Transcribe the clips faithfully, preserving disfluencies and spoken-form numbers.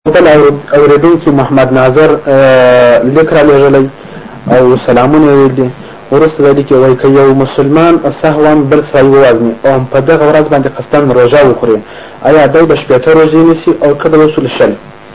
بل اوریدونکي محمد ناظر لیک را لېږلی او سلامونه یې ویل دي. وروسته د لیک وایي که یو مسلمان سهوا بل سړی ووژني او په دغه ورځ باندې قصداً روژه وخوري، آیا دی به شپېته روژې نیسي او که د اصول شل؟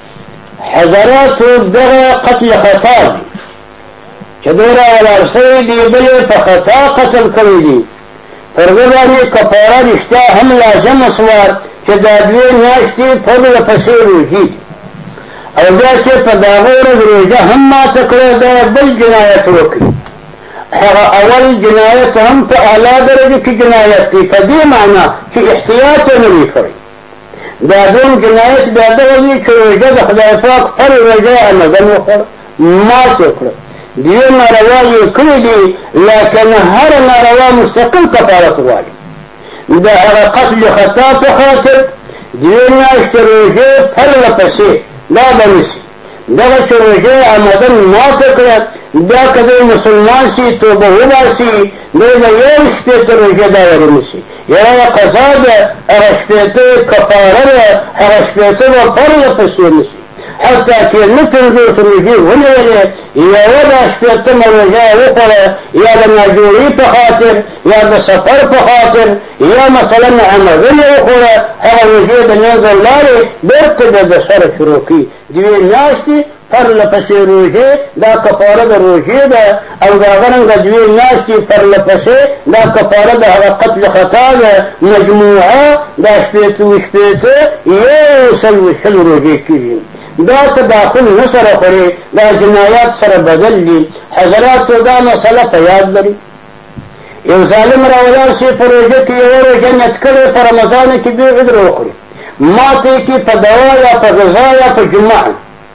حضراتو دغه قتل خطا دي چې دوی راولاړ شوي دي، بل یې په خطا قتل کړی دي. پر ده باندې کفاره رښتیا هم لازمه شوه چې دا دوې میاشتې پرله پسې روژې او بیا چې په دغه ورځ روژه هم ماته کړې ده، بل جنایت وکړي. هغه اول جنایت هم په اعلی درجه کې جنایت دی، په دې معنا چې احتیاط یې نه وي کړی. دا دوم جنایت بیا دغه وي چې روژه د خدای پاک پر روژه عمدن وخوړه، مات یې کړه. دوی ناروا یې کړي دي، لکن هر ناروا مستقل کفارت غواړي. د هغه قتل خطا په خاطر دوې میاشتې روژې پرله پسې دا به نیسي. دغه چې روژې عمدن ماته کړه، بیا که دی مسلمان سي، توبه وباسي، دی به یو شپېته روژې دا ورې نیسي. یوه قضا ده، هغه شپېته کفاره ده، هغه شپېته به پرله پسې نیسي. حتی که نه پنځوس روژې ونیولې، یوه دا شپېتمه روژه وخوړه، یا د ناجوړي په خاطر، یا د سفر په خاطر، یا مثلا عمدن یې وخوړه، هغه روژې د منځه ولاړې، بېرته به د سره شروع کړي. دوې میاشتې پرله پسې روژې دا کفاره د روژې ده، او د هغه رنګه دوې میاشتې پرله پسې دا کفاره د هغه قتل خطا ده. مجموعه دا شپېته و شپېته یو سل و شل روژې کېږي. دا تداخل نه سره خوري، دا جنایات سره بدل دي. حضراتو دا مسله په یاد لري. یو ظالم راولاړ شي په روژه کې یوه روژه نیت کړې، په رمضان کې بیا عذر وخوري، ماتې کړي په دوا یا په غذا یا په جماع،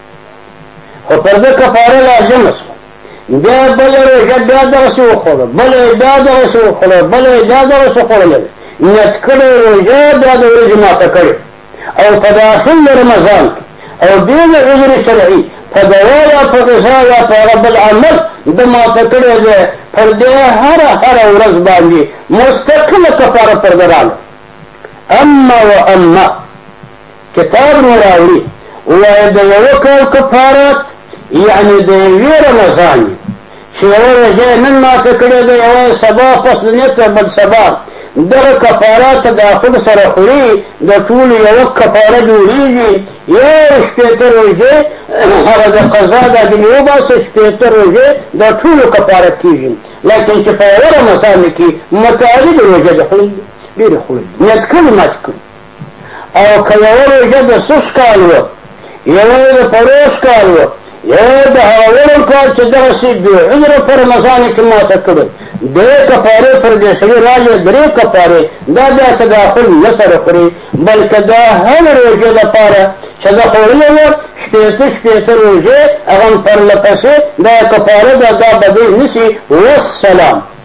خو پر ده کفاره لازمه شوه. بیا بله روژه بیا دغسې وخوړه، بله یې بیا دغسې وخوړه، بله یې بیا دغسې خوړلی. نیت کړې روژه بیا د ورځې ماته کړې، او په داخل د رمضان کې او دې د عذر شرعي په دوا یا په غذا یا په هغه بل عمل د ماته کړی دی، پر دې هره هره ورځ باندې مستقله کفاره پر ده راغله. اما و اما کتاب نو راوړي وایي د یوه کال کفارات، یعنې د یوې رمضان چې یوه روژه یې نن ماته کړې ده، یوه سبا فصل نیت بل سبا، دغه کفارات تداخل سره خوري، د ټولو یوه کفاره جوړېږي. یو شپېته روژې هغه د قضا دا دنې وباسه، شپېته روژې د ټولو کفاره کېږي. لیکن چې په یوه رمضان کې متعدد روژه د خوړل دي، ډېرې خوړل دي، نیت کړي ماتې کړي. او که یوه روژه د سوس کال وه، یوه یې د پروس کال وه، یوه د هغه وړم کال چې دغسې بې عذره په رمضان کې ماته کړی، درې کفارې پر دې سړي راغلې، درې کفارې. دا بیا تداخل نه سره خوري، بلکې دا هغه روژې لپاره چې ده خوړلې وه، شپېته شپېته روژې هغه هم پرله پسې دا کفاره ده، دا به دوی نیسي. والسلام.